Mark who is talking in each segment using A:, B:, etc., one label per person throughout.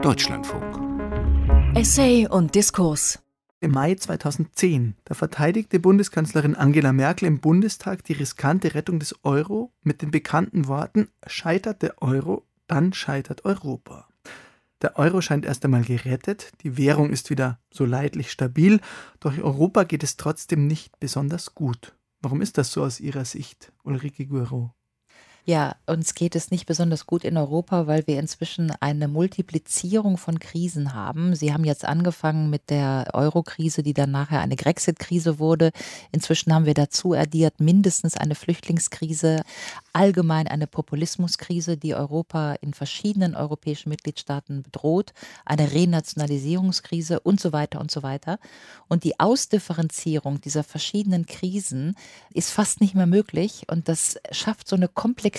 A: Deutschlandfunk.
B: Essay und Diskurs.
C: Im Mai 2010, da verteidigte Bundeskanzlerin Angela Merkel im Bundestag die riskante Rettung des Euro mit den bekannten Worten: Scheitert der Euro, dann scheitert Europa. Der Euro scheint erst einmal gerettet, die Währung ist wieder so leidlich stabil, doch Europa geht es trotzdem nicht besonders gut. Warum ist das so aus Ihrer Sicht, Ulrike Guerreau?
D: Ja, uns geht es nicht besonders gut in Europa, weil wir inzwischen eine Multiplizierung von Krisen haben. Sie haben jetzt angefangen mit der Euro-Krise, die dann nachher eine Grexit-Krise wurde. Inzwischen haben wir dazu addiert mindestens eine Flüchtlingskrise, allgemein eine Populismuskrise, die Europa in verschiedenen europäischen Mitgliedstaaten bedroht, eine Renationalisierungskrise und so weiter und so weiter. Und die Ausdifferenzierung dieser verschiedenen Krisen ist fast nicht mehr möglich und das schafft so eine Komplexität,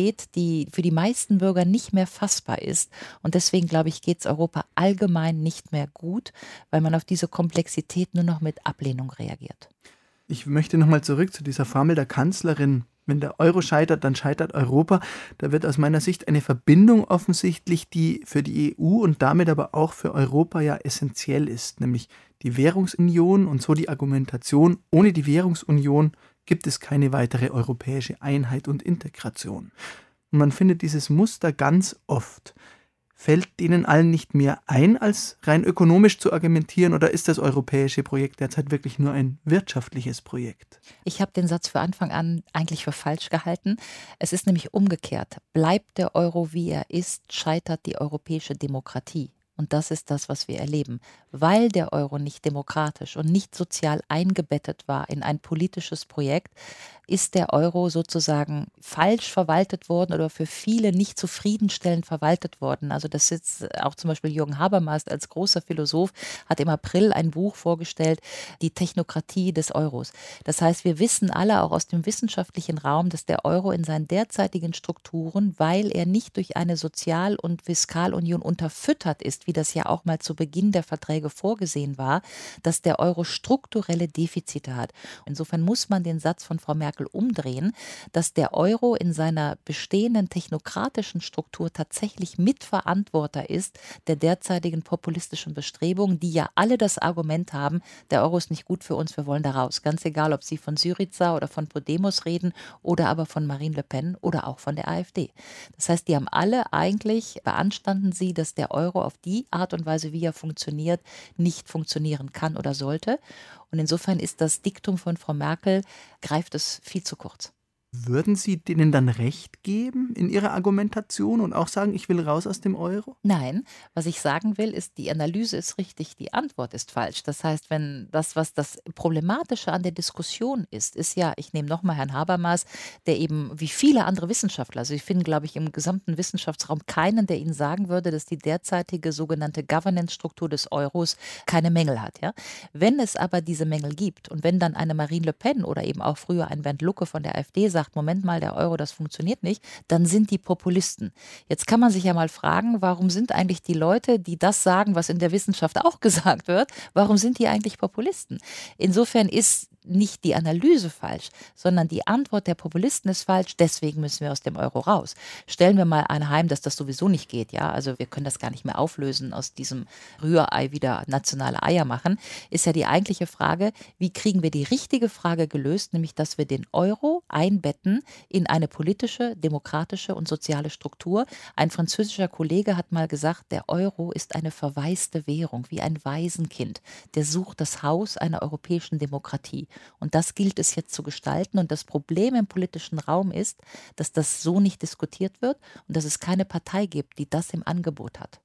D: die für die meisten Bürger nicht mehr fassbar ist. Und deswegen, glaube ich, geht es Europa allgemein nicht mehr gut, weil man auf diese Komplexität nur noch mit Ablehnung reagiert.
C: Ich möchte nochmal zurück zu dieser Formel der Kanzlerin. Wenn der Euro scheitert, dann scheitert Europa. Da wird aus meiner Sicht eine Verbindung offensichtlich, die für die EU und damit aber auch für Europa ja essentiell ist, nämlich die Währungsunion und so die Argumentation: Ohne die Währungsunion gibt es keine weitere europäische Einheit und Integration. Und man findet dieses Muster ganz oft. Fällt denen allen nicht mehr ein, als rein ökonomisch zu argumentieren, oder ist das europäische Projekt derzeit wirklich nur ein wirtschaftliches Projekt?
D: Ich habe den Satz für Anfang an eigentlich für falsch gehalten. Es ist nämlich umgekehrt. Bleibt der Euro, wie er ist, scheitert die europäische Demokratie. Und das ist das, was wir erleben. Weil der Euro nicht demokratisch und nicht sozial eingebettet war in ein politisches Projekt, ist der Euro sozusagen falsch verwaltet worden oder für viele nicht zufriedenstellend verwaltet worden. Also das ist auch zum Beispiel Jürgen Habermas als großer Philosoph hat im April ein Buch vorgestellt, Die Technokratie des Euros. Das heißt, wir wissen alle auch aus dem wissenschaftlichen Raum, dass der Euro in seinen derzeitigen Strukturen, weil er nicht durch eine Sozial- und Fiskalunion unterfüttert ist, wie das ja auch mal zu Beginn der Verträge vorgesehen war, dass der Euro strukturelle Defizite hat. Insofern muss man den Satz von Frau Merkel umdrehen, dass der Euro in seiner bestehenden technokratischen Struktur tatsächlich Mitverantworter ist der derzeitigen populistischen Bestrebungen, die ja alle das Argument haben, der Euro ist nicht gut für uns, wir wollen da raus. Ganz egal, ob sie von Syriza oder von Podemos reden oder aber von Marine Le Pen oder auch von der AfD. Das heißt, die haben alle eigentlich, beanstanden sie, dass der Euro auf die Art und Weise, wie er funktioniert, nicht funktionieren kann oder sollte. Und insofern ist das Diktum von Frau Merkel, greift es viel zu kurz.
C: Würden Sie denen dann recht geben in Ihrer Argumentation und auch sagen, ich will raus aus dem Euro?
D: Nein, was ich sagen will, ist, die Analyse ist richtig, die Antwort ist falsch. Das heißt, wenn das, was das Problematische an der Diskussion ist ja, ich nehme nochmal Herrn Habermas, der eben wie viele andere Wissenschaftler, also ich finde, glaube ich, im gesamten Wissenschaftsraum keinen, der Ihnen sagen würde, dass die derzeitige sogenannte Governance-Struktur des Euros keine Mängel hat. Ja? Wenn es aber diese Mängel gibt und wenn dann eine Marine Le Pen oder eben auch früher ein Bernd Lucke von der AfD sagt, Moment mal, der Euro, das funktioniert nicht, dann sind die Populisten. Jetzt kann man sich ja mal fragen, warum sind eigentlich die Leute, die das sagen, was in der Wissenschaft auch gesagt wird, warum sind die eigentlich Populisten? Insofern ist nicht die Analyse falsch, sondern die Antwort der Populisten ist falsch, deswegen müssen wir aus dem Euro raus. Stellen wir mal anheim, dass das sowieso nicht geht, ja, also wir können das gar nicht mehr auflösen, aus diesem Rührei wieder nationale Eier machen, ist ja die eigentliche Frage, wie kriegen wir die richtige Frage gelöst, nämlich, dass wir den Euro einbetten in eine politische, demokratische und soziale Struktur. Ein französischer Kollege hat mal gesagt, der Euro ist eine verwaiste Währung, wie ein Waisenkind, der sucht das Haus einer europäischen Demokratie. Und das gilt es jetzt zu gestalten. Und das Problem im politischen Raum ist, dass das so nicht diskutiert wird und dass es keine Partei gibt, die das im Angebot hat.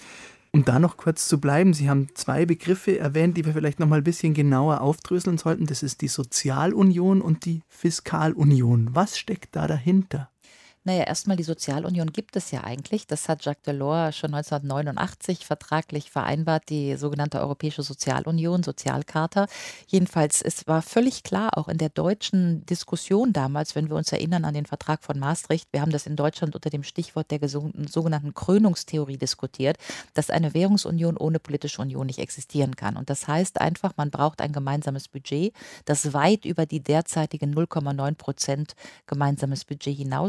C: Um da noch kurz zu bleiben, Sie haben zwei Begriffe erwähnt, die wir vielleicht noch mal ein bisschen genauer aufdröseln sollten. Das ist die Sozialunion und die Fiskalunion. Was steckt da dahinter?
D: Naja, erstmal die Sozialunion gibt es ja eigentlich. Das hat Jacques Delors schon 1989 vertraglich vereinbart, die sogenannte Europäische Sozialunion, Sozialcharta. Jedenfalls, es war völlig klar, auch in der deutschen Diskussion damals, wenn wir uns erinnern an den Vertrag von Maastricht, wir haben das in Deutschland unter dem Stichwort der sogenannten Krönungstheorie diskutiert, dass eine Währungsunion ohne politische Union nicht existieren kann. Und das heißt einfach, man braucht ein gemeinsames Budget, das weit über die derzeitigen 0,9% gemeinsames Budget hinaus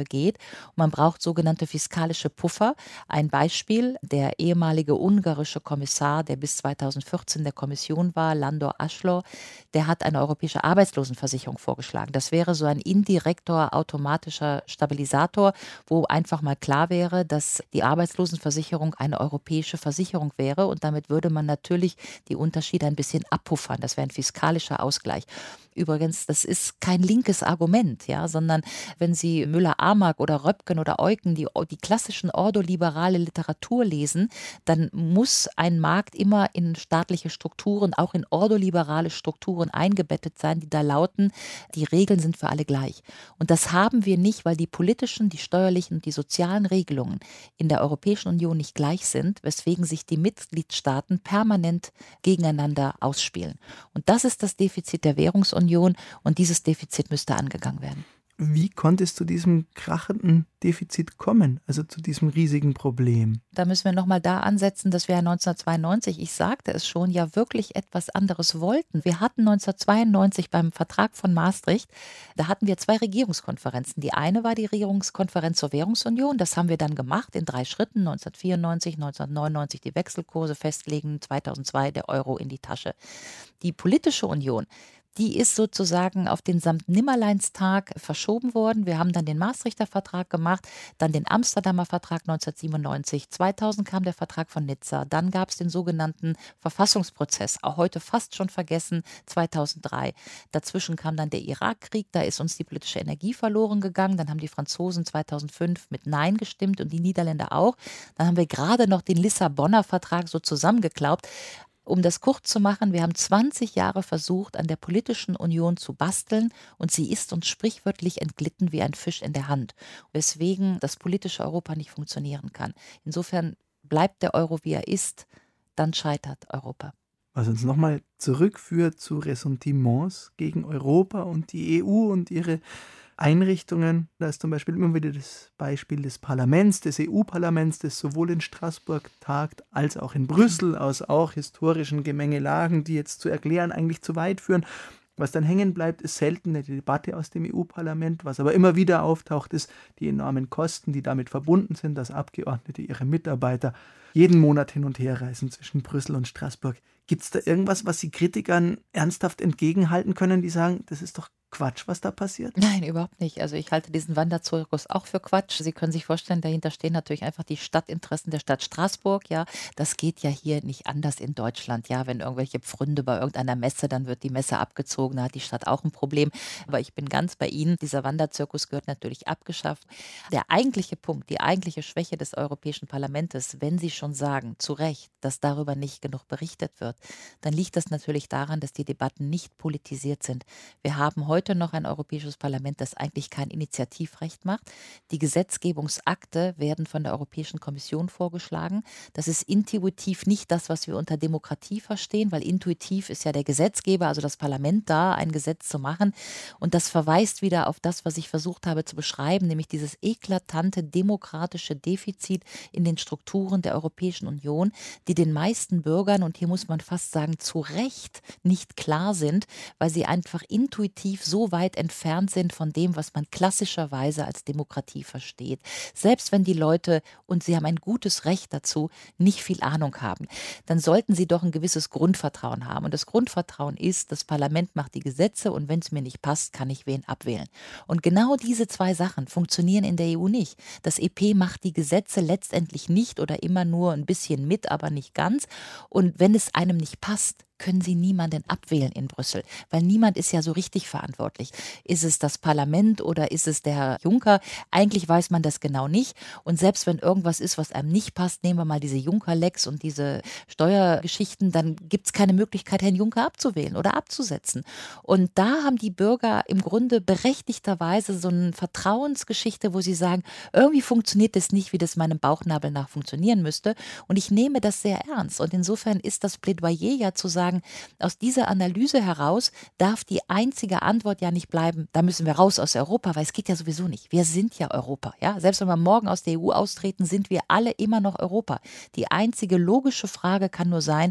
D: geht. Und man braucht sogenannte fiskalische Puffer. Ein Beispiel, der ehemalige ungarische Kommissar, der bis 2014 der Kommission war, Landor Aschlor, der hat eine europäische Arbeitslosenversicherung vorgeschlagen. Das wäre so ein indirekter automatischer Stabilisator, wo einfach mal klar wäre, dass die Arbeitslosenversicherung eine europäische Versicherung wäre und damit würde man natürlich die Unterschiede ein bisschen abpuffern. Das wäre ein fiskalischer Ausgleich. Übrigens, das ist kein linkes Argument, ja, sondern wenn Sie Müller-Amack oder Röpken oder Eucken, die klassischen ordoliberale Literatur lesen, dann muss ein Markt immer in staatliche Strukturen, auch in ordoliberale Strukturen eingebettet sein, die da lauten, die Regeln sind für alle gleich. Und das haben wir nicht, weil die politischen, die steuerlichen und die sozialen Regelungen in der Europäischen Union nicht gleich sind, weswegen sich die Mitgliedstaaten permanent gegeneinander ausspielen. Und das ist das Defizit der Währungsunion und dieses Defizit müsste angegangen werden.
C: Wie konnte es zu diesem krachenden Defizit kommen, also zu diesem riesigen Problem?
D: Da müssen wir nochmal da ansetzen, dass wir 1992, ich sagte es schon, ja wirklich etwas anderes wollten. Wir hatten 1992 beim Vertrag von Maastricht, da hatten wir 2 Regierungskonferenzen. Die eine war die Regierungskonferenz zur Währungsunion, das haben wir dann gemacht in 3 Schritten, 1994, 1999 die Wechselkurse festlegen, 2002 der Euro in die Tasche. Die politische Union, die ist sozusagen auf den Sankt-Nimmerleinstag verschoben worden. Wir haben dann den Maastrichter Vertrag gemacht, dann den Amsterdamer Vertrag 1997, 2000 kam der Vertrag von Nizza, dann gab es den sogenannten Verfassungsprozess, auch heute fast schon vergessen, 2003. Dazwischen kam dann der Irakkrieg, da ist uns die politische Energie verloren gegangen, dann haben die Franzosen 2005 mit Nein gestimmt und die Niederländer auch. Dann haben wir gerade noch den Lissabonner Vertrag so zusammengeklaubt. Um das kurz zu machen, wir haben 20 Jahre versucht, an der politischen Union zu basteln und sie ist uns sprichwörtlich entglitten wie ein Fisch in der Hand, weswegen das politische Europa nicht funktionieren kann. Insofern bleibt der Euro, wie er ist, dann scheitert Europa.
C: Was uns nochmal zurückführt zu Ressentiments gegen Europa und die EU und ihre Einrichtungen. Da ist zum Beispiel immer wieder das Beispiel des Parlaments, des EU-Parlaments, das sowohl in Straßburg tagt als auch in Brüssel, aus auch historischen Gemengelagen, die jetzt zu erklären eigentlich zu weit führen. Was dann hängen bleibt, ist selten eine Debatte aus dem EU-Parlament. Was aber immer wieder auftaucht, ist die enormen Kosten, die damit verbunden sind, dass Abgeordnete ihre Mitarbeiter jeden Monat hin und her reisen zwischen Brüssel und Straßburg. Gibt es da irgendwas, was Sie Kritikern ernsthaft entgegenhalten können, die sagen, das ist doch Quatsch, was da passiert?
D: Nein, überhaupt nicht. Also ich halte diesen Wanderzirkus auch für Quatsch. Sie können sich vorstellen, dahinter stehen natürlich einfach die Stadtinteressen der Stadt Straßburg. Ja, das geht ja hier nicht anders in Deutschland. Ja, wenn irgendwelche Pfründe bei irgendeiner Messe, dann wird die Messe abgezogen. Da hat die Stadt auch ein Problem. Aber ich bin ganz bei Ihnen. Dieser Wanderzirkus gehört natürlich abgeschafft. Der eigentliche Punkt, die eigentliche Schwäche des Europäischen Parlaments, wenn Sie schon sagen, zu Recht, dass darüber nicht genug berichtet wird, dann liegt das natürlich daran, dass die Debatten nicht politisiert sind. Wir haben heute noch ein Europäisches Parlament, das eigentlich kein Initiativrecht macht. Die Gesetzgebungsakte werden von der Europäischen Kommission vorgeschlagen. Das ist intuitiv nicht das, was wir unter Demokratie verstehen, weil intuitiv ist ja der Gesetzgeber, also das Parlament da, ein Gesetz zu machen. Und das verweist wieder auf das, was ich versucht habe zu beschreiben, nämlich dieses eklatante demokratische Defizit in den Strukturen der Europäischen Union, die den meisten Bürgern, und hier muss man fast sagen, zu Recht nicht klar sind, weil sie einfach intuitiv so weit entfernt sind von dem, was man klassischerweise als Demokratie versteht. Selbst wenn die Leute, und sie haben ein gutes Recht dazu, nicht viel Ahnung haben, dann sollten sie doch ein gewisses Grundvertrauen haben. Und das Grundvertrauen ist, das Parlament macht die Gesetze und wenn es mir nicht passt, kann ich wen abwählen. Und genau diese 2 Sachen funktionieren in der EU nicht. Das EP macht die Gesetze letztendlich nicht oder immer nur ein bisschen mit, aber nicht ganz. Und wenn es einem nicht passt, können Sie niemanden abwählen in Brüssel, weil niemand ist ja so richtig verantwortlich. Ist es das Parlament oder ist es der Herr Juncker? Eigentlich weiß man das genau nicht. Und selbst wenn irgendwas ist, was einem nicht passt, nehmen wir mal diese Juncker-Lecks und diese Steuergeschichten, dann gibt es keine Möglichkeit, Herrn Juncker abzuwählen oder abzusetzen. Und da haben die Bürger im Grunde berechtigterweise so eine Vertrauensgeschichte, wo sie sagen, irgendwie funktioniert das nicht, wie das meinem Bauchnabel nach funktionieren müsste. Und ich nehme das sehr ernst. Und insofern ist das Plädoyer ja zu sagen, aus dieser Analyse heraus darf die einzige Antwort ja nicht bleiben, da müssen wir raus aus Europa, weil es geht ja sowieso nicht. Wir sind ja Europa. Ja? Selbst wenn wir morgen aus der EU austreten, sind wir alle immer noch Europa. Die einzige logische Frage kann nur sein,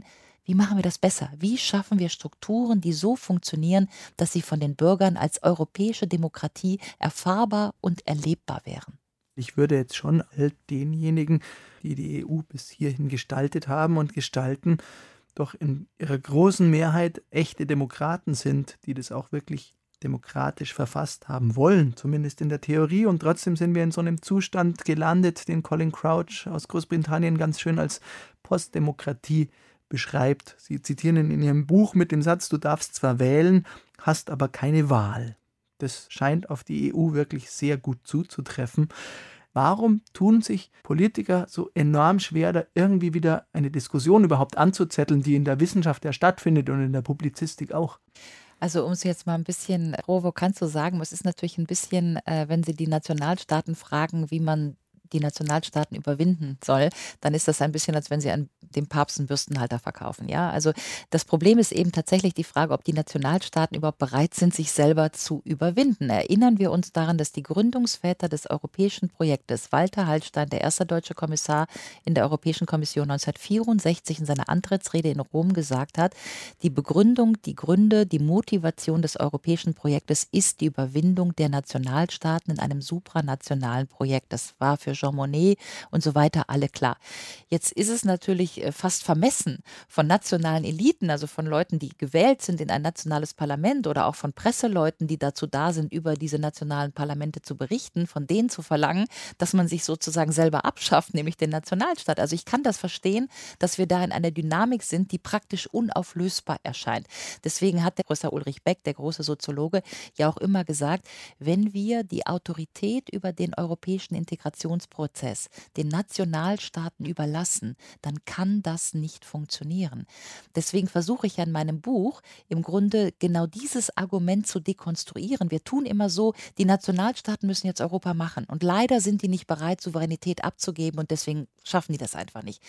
D: Wie machen wir das besser? Wie schaffen wir Strukturen, die so funktionieren, dass sie von den Bürgern als europäische Demokratie erfahrbar und erlebbar wären?
C: Ich würde jetzt schon all denjenigen, die die EU bis hierhin gestaltet haben und gestalten, doch in ihrer großen Mehrheit echte Demokraten sind, die das auch wirklich demokratisch verfasst haben wollen, zumindest in der Theorie. Und trotzdem sind wir in so einem Zustand gelandet, den Colin Crouch aus Großbritannien ganz schön als Postdemokratie beschreibt. Sie zitieren ihn in Ihrem Buch mit dem Satz: Du darfst zwar wählen, hast aber keine Wahl. Das scheint auf die EU wirklich sehr gut zuzutreffen. Warum tun sich Politiker so enorm schwer, da irgendwie wieder eine Diskussion überhaupt anzuzetteln, die in der Wissenschaft ja stattfindet und in der Publizistik auch?
D: Also um es jetzt mal ein bisschen provokant zu sagen, es ist natürlich ein bisschen, wenn Sie die Nationalstaaten fragen, wie man die Nationalstaaten überwinden soll, dann ist das ein bisschen, als wenn Sie an dem Papst einen Bürstenhalter verkaufen. Ja? Also das Problem ist eben tatsächlich die Frage, ob die Nationalstaaten überhaupt bereit sind, sich selber zu überwinden. Erinnern wir uns daran, dass die Gründungsväter des europäischen Projektes, Walter Hallstein, der erste deutsche Kommissar in der Europäischen Kommission 1964 in seiner Antrittsrede in Rom gesagt hat, die Begründung, die Gründe, die Motivation des europäischen Projektes ist die Überwindung der Nationalstaaten in einem supranationalen Projekt. Das war für Jean Monnet und so weiter alle klar. Jetzt ist es natürlich fast vermessen von nationalen Eliten, also von Leuten, die gewählt sind in ein nationales Parlament oder auch von Presseleuten, die dazu da sind, über diese nationalen Parlamente zu berichten, von denen zu verlangen, dass man sich sozusagen selber abschafft, nämlich den Nationalstaat. Also ich kann das verstehen, dass wir da in einer Dynamik sind, die praktisch unauflösbar erscheint. Deswegen hat der Professor Ulrich Beck, der große Soziologe, ja auch immer gesagt, wenn wir die Autorität über den europäischen Integrationsprozess den Nationalstaaten überlassen, dann kann das nicht funktionieren. Deswegen versuche ich ja in meinem Buch im Grunde genau dieses Argument zu dekonstruieren. Wir tun immer so, die Nationalstaaten müssen jetzt Europa machen und leider sind die nicht bereit, Souveränität abzugeben und deswegen schaffen die das einfach nicht.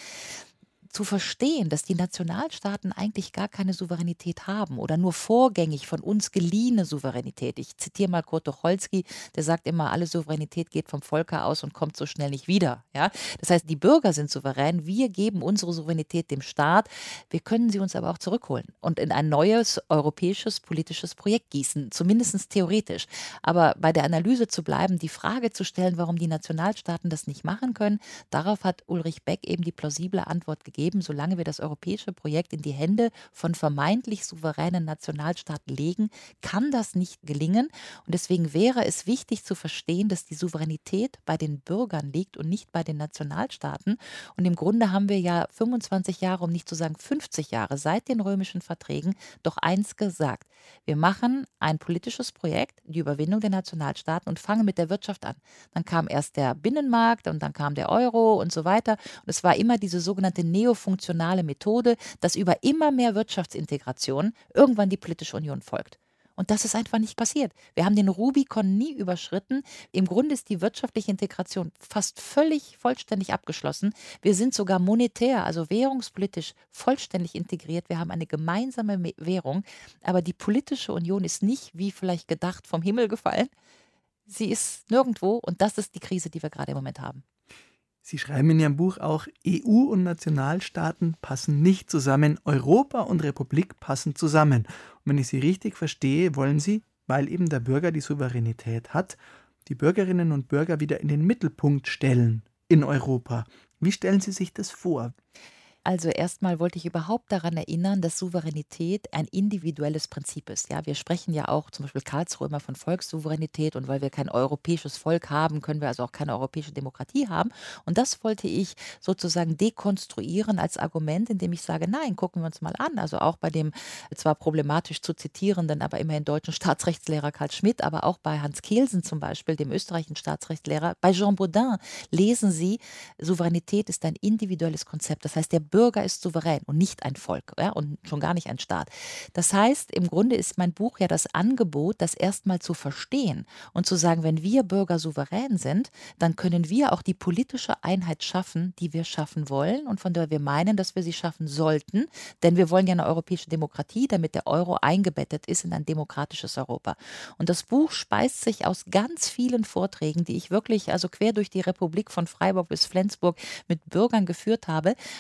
D: Zu verstehen, dass die Nationalstaaten eigentlich gar keine Souveränität haben oder nur vorgängig von uns geliehene Souveränität. Ich zitiere mal Kurt Tucholsky, der sagt immer, alle Souveränität geht vom Volke aus und kommt so schnell nicht wieder. Ja? Das heißt, die Bürger sind souverän, wir geben unsere Souveränität dem Staat, wir können sie uns aber auch zurückholen und in ein neues europäisches politisches Projekt gießen, zumindest theoretisch. Aber bei der Analyse zu bleiben, die Frage zu stellen, warum die Nationalstaaten das nicht machen können, darauf hat Ulrich Beck eben die plausible Antwort gegeben. Solange wir das europäische Projekt in die Hände von vermeintlich souveränen Nationalstaaten legen, kann das nicht gelingen. Und deswegen wäre es wichtig zu verstehen, dass die Souveränität bei den Bürgern liegt und nicht bei den Nationalstaaten. Und im Grunde haben wir ja 25 Jahre, um nicht zu sagen 50 Jahre, seit den römischen Verträgen doch eins gesagt. Wir machen ein politisches Projekt, die Überwindung der Nationalstaaten und fangen mit der Wirtschaft an. Dann kam erst der Binnenmarkt und dann kam der Euro und so weiter. Und es war immer diese sogenannte neofunktionale Methode, dass über immer mehr Wirtschaftsintegration irgendwann die politische Union folgt. Und das ist einfach nicht passiert. Wir haben den Rubikon nie überschritten. Im Grunde ist die wirtschaftliche Integration fast völlig vollständig abgeschlossen. Wir sind sogar monetär, also währungspolitisch vollständig integriert. Wir haben eine gemeinsame Währung. Aber die politische Union ist nicht, wie vielleicht gedacht, vom Himmel gefallen. Sie ist nirgendwo und das ist die Krise, die wir gerade im Moment haben.
C: Sie schreiben in Ihrem Buch auch, EU und Nationalstaaten passen nicht zusammen, Europa und Republik passen zusammen. Und wenn ich Sie richtig verstehe, wollen Sie, weil eben der Bürger die Souveränität hat, die Bürgerinnen und Bürger wieder in den Mittelpunkt stellen in Europa. Wie stellen Sie sich das vor?
D: Also erstmal wollte ich überhaupt daran erinnern, dass Souveränität ein individuelles Prinzip ist. Ja, wir sprechen ja auch zum Beispiel Karlsruhe immer von Volkssouveränität und weil wir kein europäisches Volk haben, können wir also auch keine europäische Demokratie haben. Und das wollte ich sozusagen dekonstruieren als Argument, indem ich sage, nein, gucken wir uns mal an. Also auch bei dem zwar problematisch zu zitierenden, aber immerhin deutschen Staatsrechtslehrer Karl Schmitt, aber auch bei Hans Kelsen zum Beispiel, dem österreichischen Staatsrechtslehrer, bei Jean Bodin lesen Sie, Souveränität ist ein individuelles Konzept. Das heißt, der Bürger ist souverän und nicht ein Volk, ja, und schon gar nicht ein Staat. Das heißt, im Grunde ist mein Buch ja das Angebot, das erstmal zu verstehen und zu sagen, wenn wir Bürger souverän sind, dann können wir auch die politische Einheit schaffen, die wir schaffen wollen und von der wir meinen, dass wir sie schaffen sollten, denn wir wollen ja eine europäische Demokratie, damit der Euro eingebettet ist in ein demokratisches Europa. Und das Buch speist sich aus ganz vielen Vorträgen, die ich wirklich, also quer durch die Republik von Freiburg bis Flensburg mit Bürgern geführt habe, wo ich immer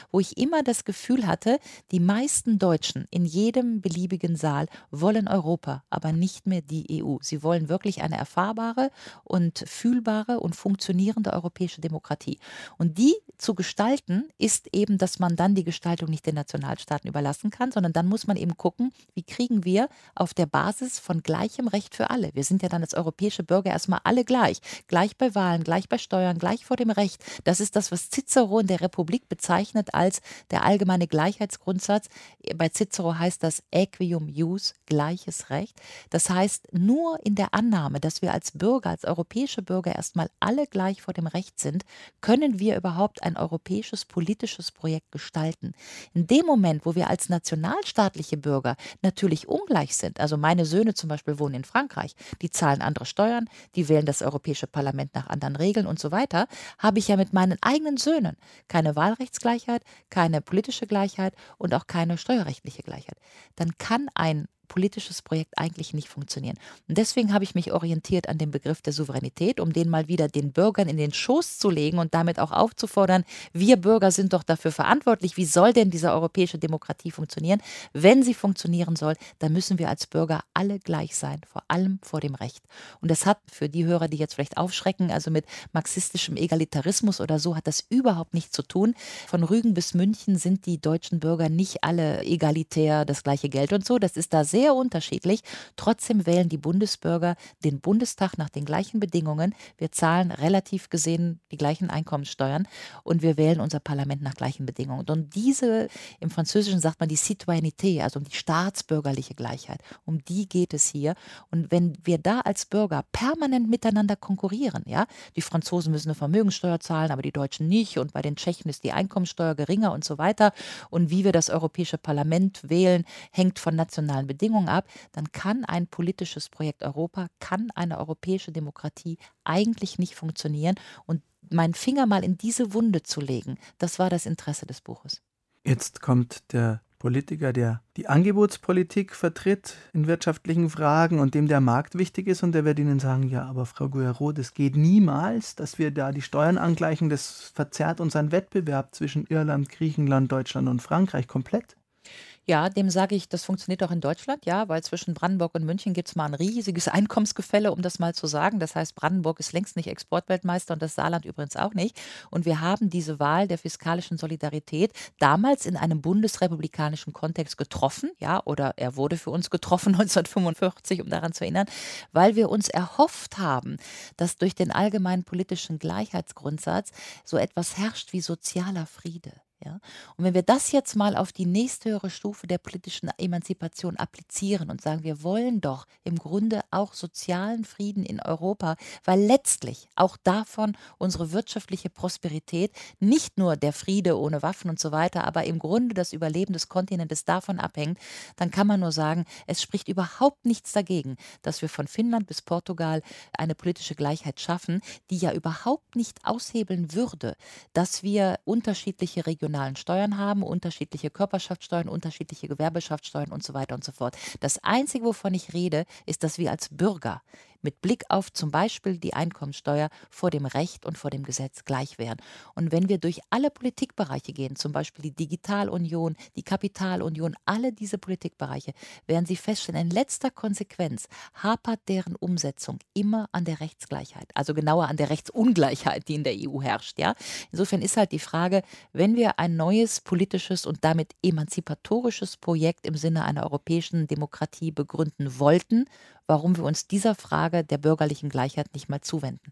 D: immer das Gefühl hatte, die meisten Deutschen in jedem beliebigen Saal wollen Europa, aber nicht mehr die EU. Sie wollen wirklich eine erfahrbare und fühlbare und funktionierende europäische Demokratie. Und die zu gestalten, ist eben, dass man dann die Gestaltung nicht den Nationalstaaten überlassen kann, sondern dann muss man eben gucken, wie kriegen wir auf der Basis von gleichem Recht für alle. Wir sind ja dann als europäische Bürger erstmal alle gleich. Gleich bei Wahlen, gleich bei Steuern, gleich vor dem Recht. Das ist das, was Cicero in der Republik bezeichnet als der allgemeine Gleichheitsgrundsatz. Bei Cicero heißt das Aequium ius, gleiches Recht. Das heißt, nur in der Annahme, dass wir als Bürger, als europäische Bürger erstmal alle gleich vor dem Recht sind, können wir überhaupt ein europäisches politisches Projekt gestalten. In dem Moment, wo wir als nationalstaatliche Bürger natürlich ungleich sind, also meine Söhne zum Beispiel wohnen in Frankreich, die zahlen andere Steuern, die wählen das Europäische Parlament nach anderen Regeln und so weiter, habe ich ja mit meinen eigenen Söhnen keine Wahlrechtsgleichheit, keine politische Gleichheit und auch keine steuerrechtliche Gleichheit. Dann kann ein politisches Projekt eigentlich nicht funktionieren. Und deswegen habe ich mich orientiert an dem Begriff der Souveränität, um den mal wieder den Bürgern in den Schoß zu legen und damit auch aufzufordern, wir Bürger sind doch dafür verantwortlich. Wie soll denn diese europäische Demokratie funktionieren? Wenn sie funktionieren soll, dann müssen wir als Bürger alle gleich sein, vor allem vor dem Recht. Und das hat für die Hörer, die jetzt vielleicht aufschrecken, also mit marxistischem Egalitarismus oder so, hat das überhaupt nichts zu tun. Von Rügen bis München sind die deutschen Bürger nicht alle egalitär, das gleiche Geld und so. Das ist da sehr unterschiedlich. Trotzdem wählen die Bundesbürger den Bundestag nach den gleichen Bedingungen. Wir zahlen relativ gesehen die gleichen Einkommenssteuern und wir wählen unser Parlament nach gleichen Bedingungen. Und diese, im Französischen sagt man die Citoyenneté, also um die staatsbürgerliche Gleichheit, um die geht es hier. Und wenn wir da als Bürger permanent miteinander konkurrieren, ja, die Franzosen müssen eine Vermögenssteuer zahlen, aber die Deutschen nicht und bei den Tschechen ist die Einkommenssteuer geringer und so weiter und wie wir das Europäische Parlament wählen, hängt von nationalen Bedingungen ab, dann kann ein politisches Projekt Europa, kann eine europäische Demokratie eigentlich nicht funktionieren. Und meinen Finger mal in diese Wunde zu legen, das war das Interesse des Buches.
C: Jetzt kommt der Politiker, der die Angebotspolitik vertritt in wirtschaftlichen Fragen und dem der Markt wichtig ist und der wird Ihnen sagen, ja, aber Frau Guerreau, das geht niemals, dass wir da die Steuern angleichen, das verzerrt unseren Wettbewerb zwischen Irland, Griechenland, Deutschland und Frankreich komplett.
D: Ja, dem sage ich, das funktioniert auch in Deutschland, ja, weil zwischen Brandenburg und München gibt es mal ein riesiges Einkommensgefälle, um das mal zu sagen. Das heißt, Brandenburg ist längst nicht Exportweltmeister und das Saarland übrigens auch nicht. Und wir haben diese Wahl der fiskalischen Solidarität damals in einem bundesrepublikanischen Kontext getroffen, ja, oder er wurde für uns getroffen 1945, um daran zu erinnern, weil wir uns erhofft haben, dass durch den allgemeinen politischen Gleichheitsgrundsatz so etwas herrscht wie sozialer Friede. Ja? Und wenn wir das jetzt mal auf die nächsthöhere Stufe der politischen Emanzipation applizieren und sagen, wir wollen doch im Grunde auch sozialen Frieden in Europa, weil letztlich auch davon unsere wirtschaftliche Prosperität, nicht nur der Friede ohne Waffen und so weiter, aber im Grunde das Überleben des Kontinentes davon abhängt, dann kann man nur sagen, es spricht überhaupt nichts dagegen, dass wir von Finnland bis Portugal eine politische Gleichheit schaffen, die ja überhaupt nicht aushebeln würde, dass wir unterschiedliche regionalen Steuern haben, unterschiedliche Körperschaftssteuern, unterschiedliche Gewerbeschaftssteuern und so weiter und so fort. Das Einzige, wovon ich rede, ist, dass wir als Bürger mit Blick auf zum Beispiel die Einkommensteuer vor dem Recht und vor dem Gesetz gleich wären. Und wenn wir durch alle Politikbereiche gehen, zum Beispiel die Digitalunion, die Kapitalunion, alle diese Politikbereiche, werden Sie feststellen, in letzter Konsequenz hapert deren Umsetzung immer an der Rechtsgleichheit, also genauer an der Rechtsungleichheit, die in der EU herrscht. Ja? Insofern ist halt die Frage, wenn wir ein neues politisches und damit emanzipatorisches Projekt im Sinne einer europäischen Demokratie begründen wollten, warum wir uns dieser Frage der bürgerlichen Gleichheit nicht mal zuwenden.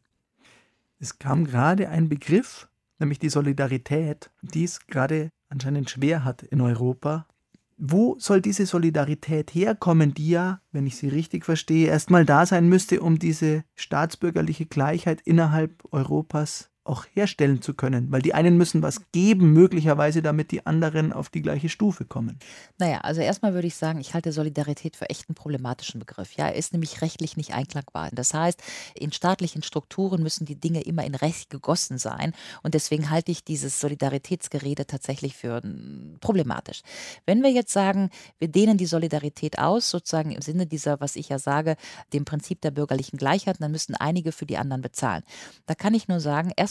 C: Es kam gerade ein Begriff, nämlich die Solidarität, die es gerade anscheinend schwer hat in Europa. Wo soll diese Solidarität herkommen, die ja, wenn ich sie richtig verstehe, erstmal da sein müsste, um diese staatsbürgerliche Gleichheit innerhalb Europas auch herstellen zu können, weil die einen müssen was geben, möglicherweise, damit die anderen auf die gleiche Stufe kommen.
D: Naja, also erstmal würde ich sagen, ich halte Solidarität für echt einen problematischen Begriff. Ja, er ist nämlich rechtlich nicht einklagbar. Das heißt, in staatlichen Strukturen müssen die Dinge immer in Recht gegossen sein und deswegen halte ich dieses Solidaritätsgerede tatsächlich für problematisch. Wenn wir jetzt sagen, wir dehnen die Solidarität aus, sozusagen im Sinne dieser, was ich ja sage, dem Prinzip der bürgerlichen Gleichheit, dann müssen einige für die anderen bezahlen. Da kann ich nur sagen, erstmal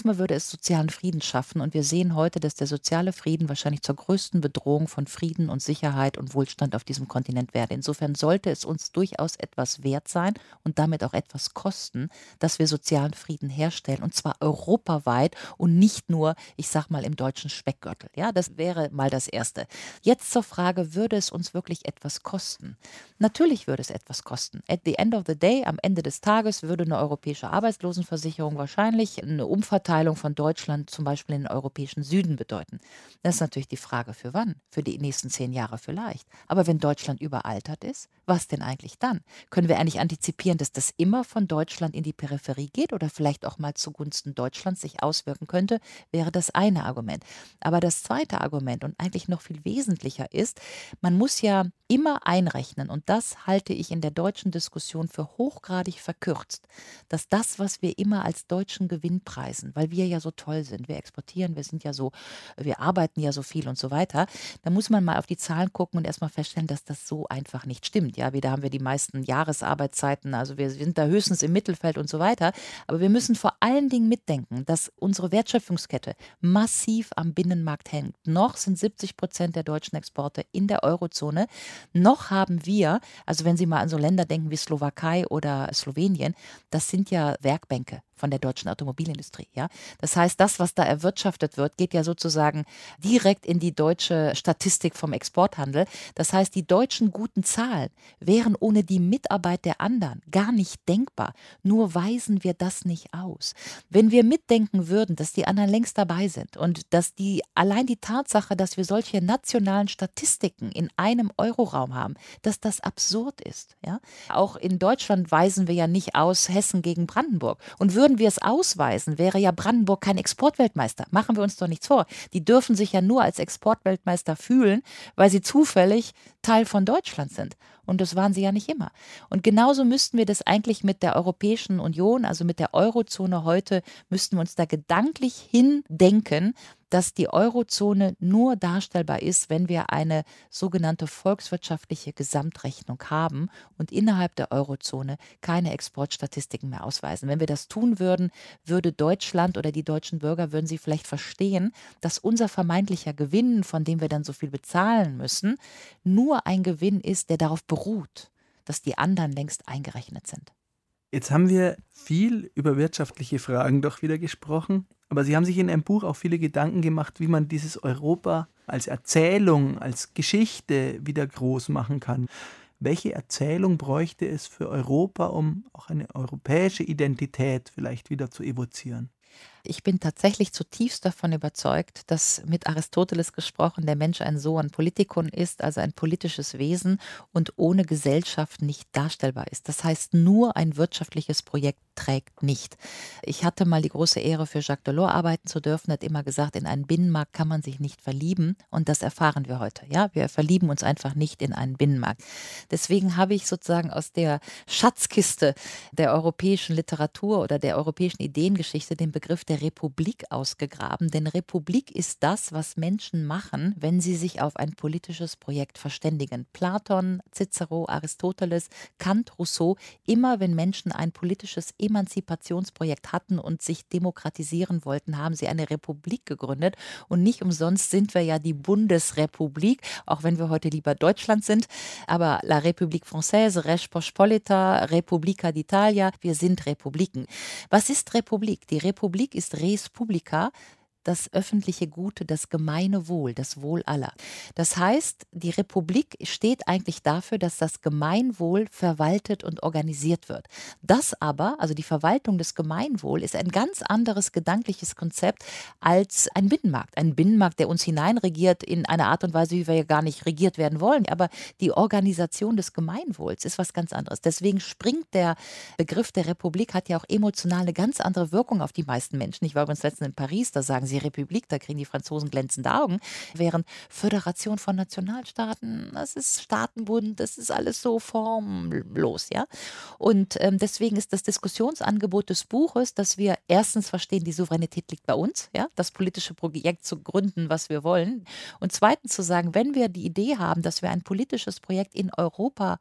D: Erstmal würde es sozialen Frieden schaffen und wir sehen heute, dass der soziale Frieden wahrscheinlich zur größten Bedrohung von Frieden und Sicherheit und Wohlstand auf diesem Kontinent wäre. Insofern sollte es uns durchaus etwas wert sein und damit auch etwas kosten, dass wir sozialen Frieden herstellen und zwar europaweit und nicht nur, ich sag mal, im deutschen Speckgürtel. Ja, das wäre mal das Erste. Jetzt zur Frage, würde es uns wirklich etwas kosten? Natürlich würde es etwas kosten. At the end of the day, am Ende des Tages, würde eine europäische Arbeitslosenversicherung wahrscheinlich eine Umverteilung von Deutschland zum Beispiel in den europäischen Süden bedeuten. Das ist natürlich die Frage, für wann? Für die nächsten 10 Jahre vielleicht. Aber wenn Deutschland überaltert ist, was denn eigentlich dann? Können wir eigentlich antizipieren, dass das immer von Deutschland in die Peripherie geht oder vielleicht auch mal zugunsten Deutschlands sich auswirken könnte, wäre das eine Argument. Aber das zweite Argument und eigentlich noch viel wesentlicher ist, man muss ja immer einrechnen, und das halte ich in der deutschen Diskussion für hochgradig verkürzt, dass das, was wir immer als deutschen Gewinn preisen, weil wir ja so toll sind, wir exportieren, wir sind ja so, wir arbeiten ja so viel und so weiter, da muss man mal auf die Zahlen gucken und erstmal feststellen, dass das so einfach nicht stimmt. Ja, wieder haben wir die meisten Jahresarbeitszeiten, also wir sind da höchstens im Mittelfeld und so weiter, aber wir müssen vor allen Dingen mitdenken, dass unsere Wertschöpfungskette massiv am Binnenmarkt hängt. Noch sind 70% der deutschen Exporte in der Eurozone. Noch haben wir, also wenn Sie mal an so Länder denken wie Slowakei oder Slowenien, das sind ja Werkbänke von der deutschen Automobilindustrie. Ja? Das heißt, das, was da erwirtschaftet wird, geht ja sozusagen direkt in die deutsche Statistik vom Exporthandel. Das heißt, die deutschen guten Zahlen wären ohne die Mitarbeit der anderen gar nicht denkbar. Nur weisen wir das nicht aus. Wenn wir mitdenken würden, dass die anderen längst dabei sind und dass allein die Tatsache, dass wir solche nationalen Statistiken in einem Euroraum haben, dass das absurd ist. Ja? Auch in Deutschland weisen wir ja nicht aus Hessen gegen Brandenburg. Und würden wir es ausweisen, wäre ja Brandenburg kein Exportweltmeister. Machen wir uns doch nichts vor. Die dürfen sich ja nur als Exportweltmeister fühlen, weil sie zufällig Teil von Deutschland sind. Und das waren sie ja nicht immer. Und genauso müssten wir das eigentlich mit der Europäischen Union, also mit der Eurozone heute, müssten wir uns da gedanklich hindenken, dass die Eurozone nur darstellbar ist, wenn wir eine sogenannte volkswirtschaftliche Gesamtrechnung haben und innerhalb der Eurozone keine Exportstatistiken mehr ausweisen. Wenn wir das tun würden, würde Deutschland oder die deutschen Bürger, würden sie vielleicht verstehen, dass unser vermeintlicher Gewinn, von dem wir dann so viel bezahlen müssen, nur ein Gewinn ist, der darauf beruht, dass die anderen längst eingerechnet sind.
C: Jetzt haben wir viel über wirtschaftliche Fragen doch wieder gesprochen, aber Sie haben sich in Ihrem Buch auch viele Gedanken gemacht, wie man dieses Europa als Erzählung, als Geschichte wieder groß machen kann. Welche Erzählung bräuchte es für Europa, um auch eine europäische Identität vielleicht wieder zu evozieren?
D: Ich bin tatsächlich zutiefst davon überzeugt, dass mit Aristoteles gesprochen der Mensch ein Zoon Politikon ist, also ein politisches Wesen und ohne Gesellschaft nicht darstellbar ist. Das heißt, nur ein wirtschaftliches Projekt trägt nicht. Ich hatte mal die große Ehre, für Jacques Delors arbeiten zu dürfen. Er hat immer gesagt, in einen Binnenmarkt kann man sich nicht verlieben und das erfahren wir heute. Ja, wir verlieben uns einfach nicht in einen Binnenmarkt. Deswegen habe ich sozusagen aus der Schatzkiste der europäischen Literatur oder der europäischen Ideengeschichte den Begriff der Republik ausgegraben, denn Republik ist das, was Menschen machen, wenn sie sich auf ein politisches Projekt verständigen. Platon, Cicero, Aristoteles, Kant, Rousseau, immer wenn Menschen ein politisches Emanzipationsprojekt hatten und sich demokratisieren wollten, haben sie eine Republik gegründet und nicht umsonst sind wir ja die Bundesrepublik, auch wenn wir heute lieber Deutschland sind, aber La République Française, Res Pospolita, Repubblica d'Italia, wir sind Republiken. Was ist Republik? Die Republik ist Res Publica, das öffentliche Gute, das gemeine Wohl, das Wohl aller. Das heißt, die Republik steht eigentlich dafür, dass das Gemeinwohl verwaltet und organisiert wird. Das aber, also die Verwaltung des Gemeinwohls, ist ein ganz anderes gedankliches Konzept als ein Binnenmarkt. Ein Binnenmarkt, der uns hineinregiert in eine Art und Weise, wie wir ja gar nicht regiert werden wollen. Aber die Organisation des Gemeinwohls ist was ganz anderes. Deswegen springt der Begriff der Republik, hat ja auch emotional eine ganz andere Wirkung auf die meisten Menschen. Ich war übrigens letztens in Paris, da sagen sie Republik, da kriegen die Franzosen glänzende Augen, während Föderation von Nationalstaaten, das ist Staatenbund, das ist alles so formlos, ja. Und deswegen ist das Diskussionsangebot des Buches, dass wir erstens verstehen, die Souveränität liegt bei uns, ja, das politische Projekt zu gründen, was wir wollen. Und zweitens zu sagen, wenn wir die Idee haben, dass wir ein politisches Projekt in Europa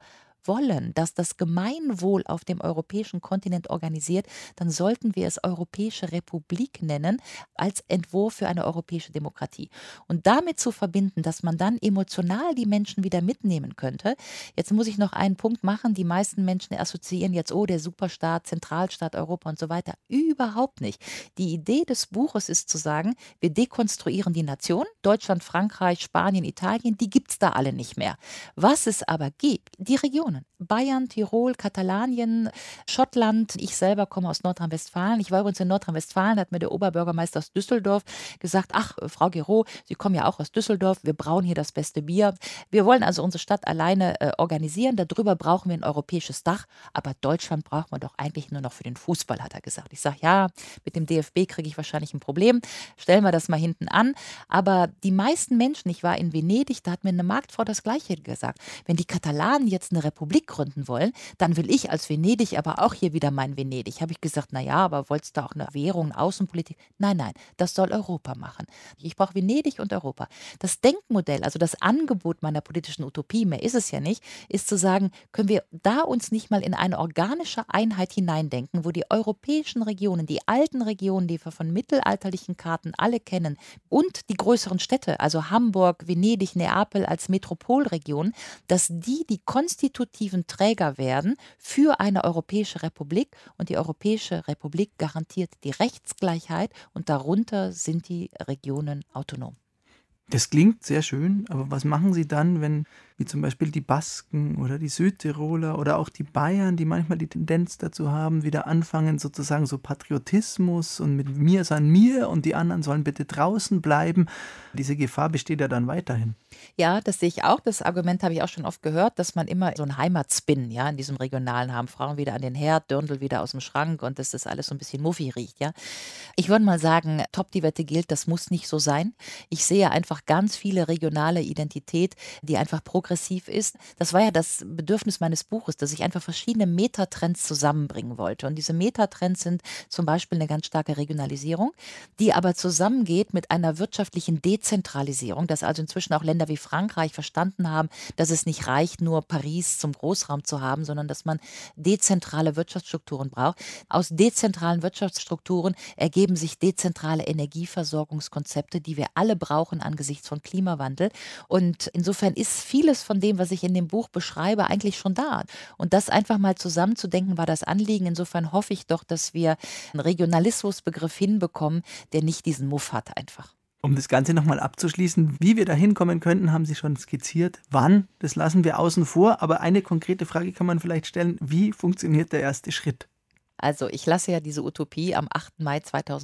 D: wollen, dass das Gemeinwohl auf dem europäischen Kontinent organisiert, dann sollten wir es Europäische Republik nennen, als Entwurf für eine europäische Demokratie. Und damit zu verbinden, dass man dann emotional die Menschen wieder mitnehmen könnte. Jetzt muss ich noch einen Punkt machen. Die meisten Menschen assoziieren jetzt, oh, der Superstaat, Zentralstaat Europa und so weiter. Überhaupt nicht. Die Idee des Buches ist zu sagen, wir dekonstruieren die Nation. Deutschland, Frankreich, Spanien, Italien, die gibt es da alle nicht mehr. Was es aber gibt, die Regionen. Bayern, Tirol, Katalanien, Schottland. Ich selber komme aus Nordrhein-Westfalen. Ich war übrigens in Nordrhein-Westfalen, da hat mir der Oberbürgermeister aus Düsseldorf gesagt, ach, Frau Giraud, Sie kommen ja auch aus Düsseldorf, wir brauen hier das beste Bier. Wir wollen also unsere Stadt alleine organisieren, darüber brauchen wir ein europäisches Dach, aber Deutschland brauchen wir doch eigentlich nur noch für den Fußball, hat er gesagt. Ich sage, ja, mit dem DFB kriege ich wahrscheinlich ein Problem, stellen wir das mal hinten an. Aber die meisten Menschen, ich war in Venedig, da hat mir eine Marktfrau das Gleiche gesagt, wenn die Katalanen jetzt eine Republik gründen wollen, dann will ich als Venedig aber auch hier wieder mein Venedig. Habe ich gesagt, naja, aber wolltest du da auch eine Währung, eine Außenpolitik? Nein, nein, das soll Europa machen. Ich brauche Venedig und Europa. Das Denkmodell, also das Angebot meiner politischen Utopie, mehr ist es ja nicht, ist zu sagen, können wir da uns nicht mal in eine organische Einheit hineindenken, wo die europäischen Regionen, die alten Regionen, die wir von mittelalterlichen Karten alle kennen, und die größeren Städte, also Hamburg, Venedig, Neapel als Metropolregion, dass die konstitutiven Träger werden für eine europäische Republik, und die Europäische Republik garantiert die Rechtsgleichheit und darunter sind die Regionen autonom.
C: Das klingt sehr schön, aber was machen Sie dann, wenn, wie zum Beispiel die Basken oder die Südtiroler oder auch die Bayern, die manchmal die Tendenz dazu haben, wieder anfangen, sozusagen so Patriotismus und mit mir ist an mir und die anderen sollen bitte draußen bleiben. Diese Gefahr besteht ja dann weiterhin.
D: Ja, das sehe ich auch. Das Argument habe ich auch schon oft gehört, dass man immer so einen Heimatspin, ja, in diesem Regionalen haben. Frauen wieder an den Herd, Dirndl wieder aus dem Schrank und dass das alles so ein bisschen muffi riecht, ja. Ich würde mal sagen, top die Wette gilt, das muss nicht so sein. Ich sehe einfach ganz viele regionale Identität, die einfach progressiv ist. Das war ja das Bedürfnis meines Buches, dass ich einfach verschiedene Metatrends zusammenbringen wollte. Und diese Metatrends sind zum Beispiel eine ganz starke Regionalisierung, die aber zusammengeht mit einer wirtschaftlichen Dezentralisierung, dass also inzwischen auch Länder wie Frankreich verstanden haben, dass es nicht reicht, nur Paris zum Großraum zu haben, sondern dass man dezentrale Wirtschaftsstrukturen braucht. Aus dezentralen Wirtschaftsstrukturen ergeben sich dezentrale Energieversorgungskonzepte, die wir alle brauchen angesichts von Klimawandel. Und insofern ist vieles von dem, was ich in dem Buch beschreibe, eigentlich schon da. Und das einfach mal zusammenzudenken, war das Anliegen. Insofern hoffe ich doch, dass wir einen Regionalismusbegriff hinbekommen, der nicht diesen Muff hat einfach.
C: Um das Ganze nochmal abzuschließen, wie wir da hinkommen könnten, haben Sie schon skizziert. Wann? Das lassen wir außen vor. Aber eine konkrete Frage kann man vielleicht stellen. Wie funktioniert der erste Schritt?
D: Also ich lasse ja diese Utopie am 8. Mai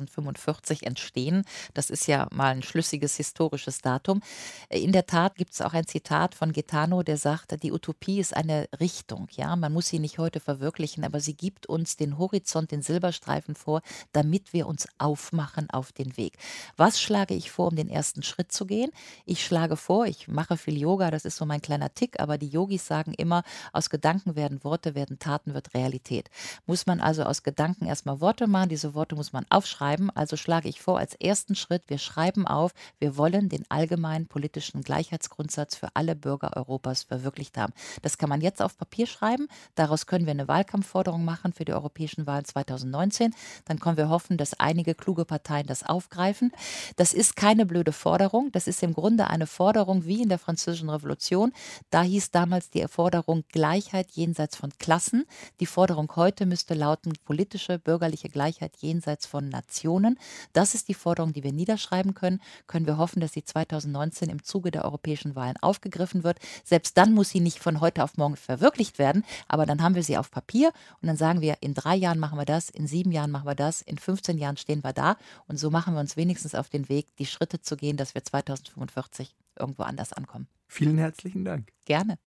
D: 2045 entstehen. Das ist ja mal ein schlüssiges historisches Datum. In der Tat gibt es auch ein Zitat von Gaetano, der sagt, die Utopie ist eine Richtung. Ja, man muss sie nicht heute verwirklichen, aber sie gibt uns den Horizont, den Silberstreifen vor, damit wir uns aufmachen auf den Weg. Was schlage ich vor, um den ersten Schritt zu gehen? Ich schlage vor, ich mache viel Yoga, das ist so mein kleiner Tick, aber die Yogis sagen immer, aus Gedanken werden Worte, werden Taten, wird Realität. Muss man also aus Gedanken erstmal Worte machen. Diese Worte muss man aufschreiben. Also schlage ich vor, als ersten Schritt, wir schreiben auf, wir wollen den allgemeinen politischen Gleichheitsgrundsatz für alle Bürger Europas verwirklicht haben. Das kann man jetzt auf Papier schreiben. Daraus können wir eine Wahlkampfforderung machen für die europäischen Wahlen 2019. Dann können wir hoffen, dass einige kluge Parteien das aufgreifen. Das ist keine blöde Forderung. Das ist im Grunde eine Forderung wie in der Französischen Revolution. Da hieß damals die Forderung Gleichheit jenseits von Klassen. Die Forderung heute müsste lauten politische, bürgerliche Gleichheit jenseits von Nationen. Das ist die Forderung, die wir niederschreiben können. Können wir hoffen, dass sie 2019 im Zuge der europäischen Wahlen aufgegriffen wird. Selbst dann muss sie nicht von heute auf morgen verwirklicht werden, aber dann haben wir sie auf Papier und dann sagen wir, in 3 Jahren machen wir das, in 7 Jahren machen wir das, in 15 Jahren stehen wir da und so machen wir uns wenigstens auf den Weg, die Schritte zu gehen, dass wir 2045 irgendwo anders ankommen.
C: Vielen herzlichen Dank.
D: Gerne.